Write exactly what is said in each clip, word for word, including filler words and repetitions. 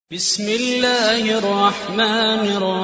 بسم الله الرحمن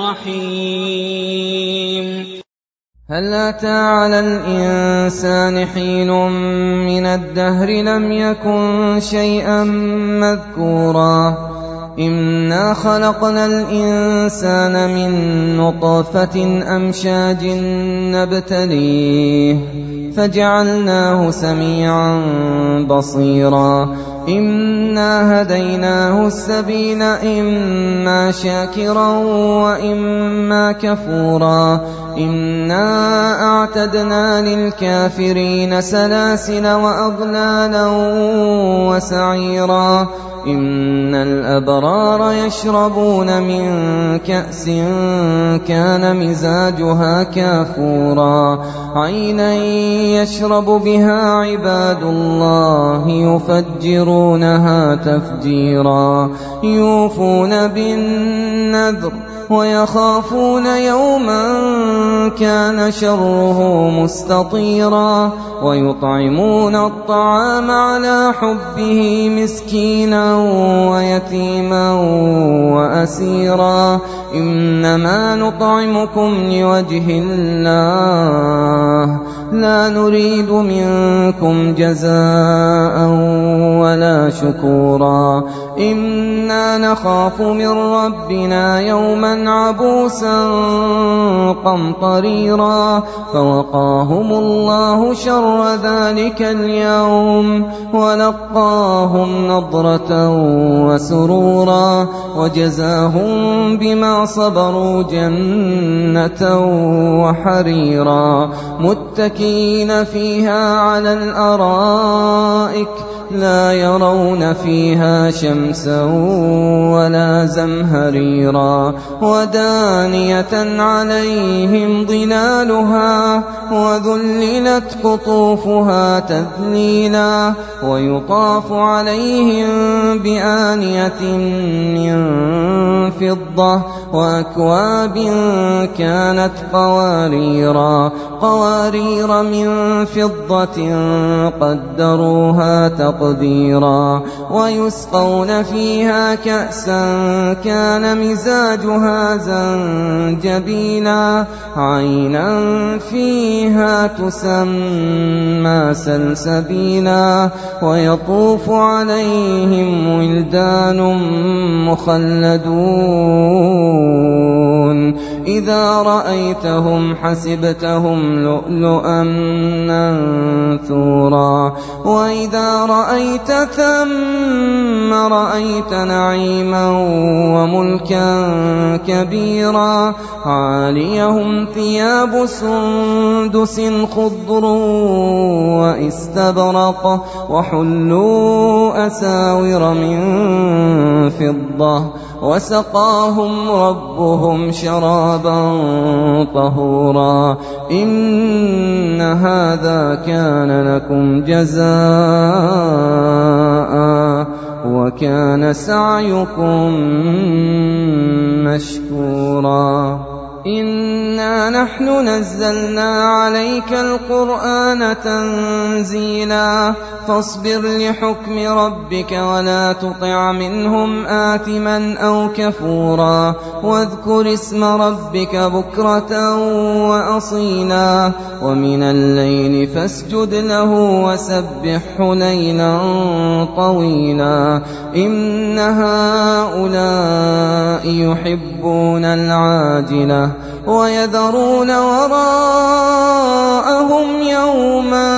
الرحيم هل أتى على الإنسان حين من الدهر لم يكن شيئا مذكورا إنا خلقنا الإنسان من نطفة أمشاج نبتليه فجعلناه سميعا بصيرا إنا هديناه السبيل إما شاكرا وإما كفورا إنا أعتدنا للكافرين سلاسل وأغلالا وسعيرا إن الأبرار يشربون من كأس كان مزاجها كافورا عينا يشرب بها عباد الله يفجرونها تفجيرا يوفون بالنذر ويخافون يوما كان شره مستطيرا ويطعمون الطعام على حبه مسكينا ويتيما وأسيرا إنما نطعمكم لوجه الله لا نريد منكم جزاء ولا شكورا إنا نخاف من ربنا يوما عبوسا قمطريرا فوقاهم الله شر ذلك اليوم ولقاهم نضرة وسرورا وجزاهم بما صبروا جنة وحريرا متكئين فيها على الأرائك لا يرون فيها شمسا ولا زمهريرا ودانية عليهم ظلالها وذللت قطوفها تذليلا ويطاف عليهم بآنية من فضة وأكواب كانت قواريرا قوارير من فضة قدروها تقديرا ويسقون فيها كأسا كان مزاجها زنجبيلا عينا فيها تسمى سلسبيلا ويطوف عليهم ولدان مخلدون إذا رأيتهم حسبتهم لؤلؤا منثورا وإذا رأيت ثم رأيت نعيما وملكا كبيرا عاليهم ثياب سندس خضر واستبرق وحلوا أساور من فضة وسقاهم ربهم شرابا طهورا إن هذا كان لكم جزاء وكان سعيكم مشكورا إنا نحن نزلنا عليك القرآن تنزيلا فاصبر لحكم ربك ولا تطع منهم آثما أو كفورا واذكر اسم ربك بكرة وأصيلا ومن الليل فاسجد له وسبحه ليلا طويلا إن هؤلاء يحبون العاجلة ويذرون وراءهم يوما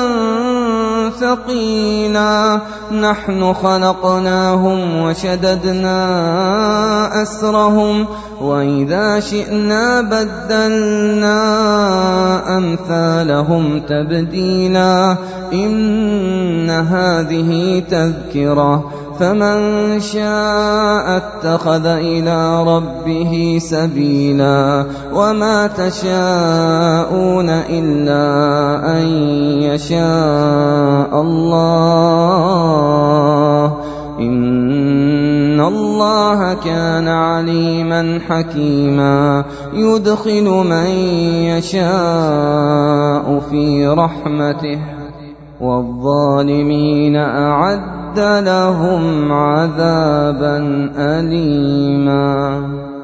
ثقيلا نحن خلقناهم وشددنا أسرهم وإذا شئنا بدلنا أمثالهم تبديلا إن هذه تذكرة فمن شاء اتخذ إلى ربه سبيلا وما تشاءون إلا أن يشاء الله إن الله كان عليما حكيما يدخل من يشاء في رحمته والظالمين أعد وأعد لهم عذابا أليما.